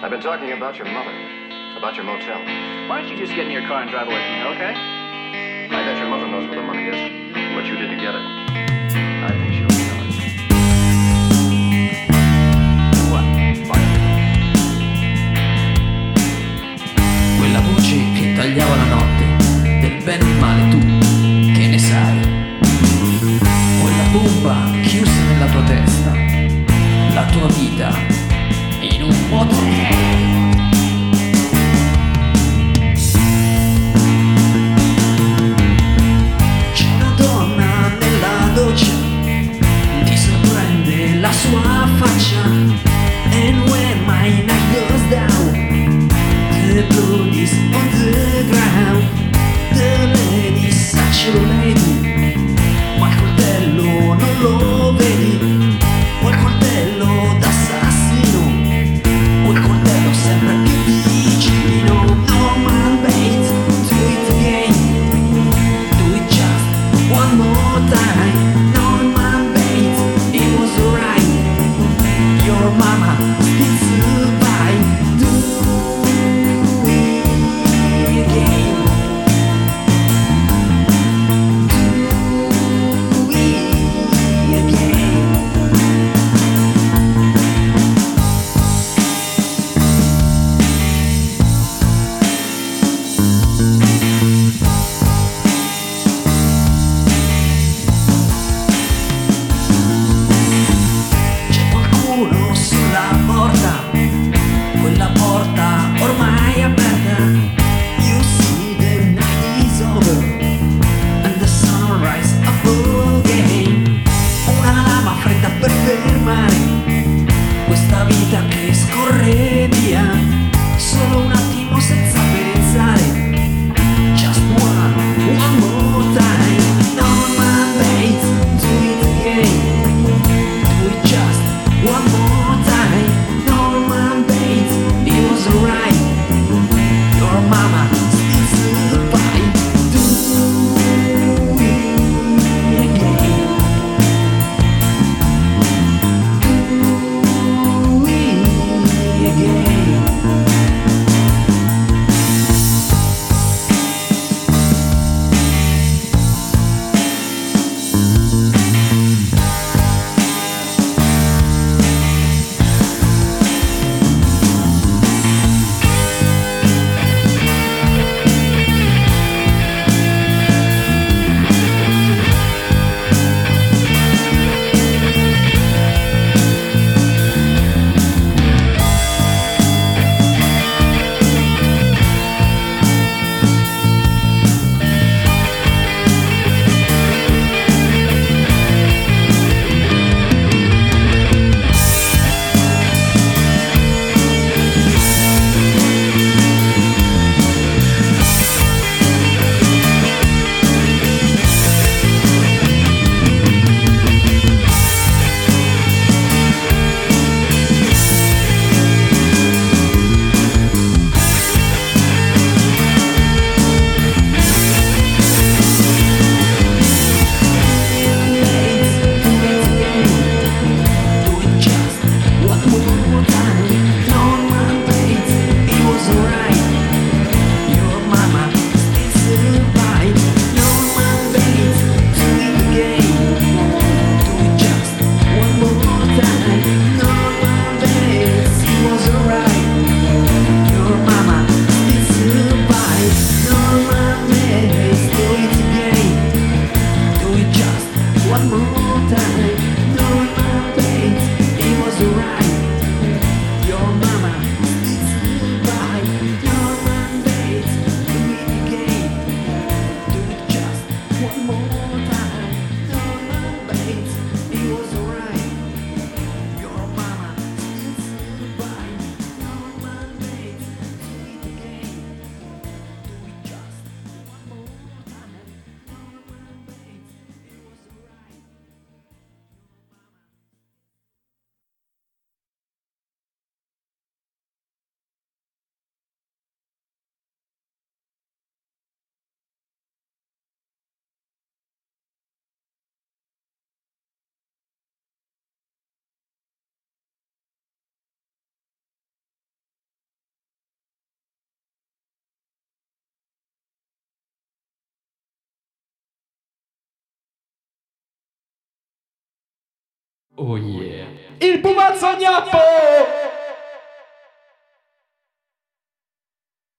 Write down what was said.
I've been talking about your mother. About your motel. Why don't you just get in your car and drive away from here, okay? I bet your mother knows where the money is. What you did to get it. I think she'll tell us. What? Fine. Quella voce che tagliava la notte, del bene e il male tu, che ne sai? Quella bomba chiusa nella tua testa, la tua vita in un motel. C'è una donna nella Oh yeah. Il pupazzo gnappo!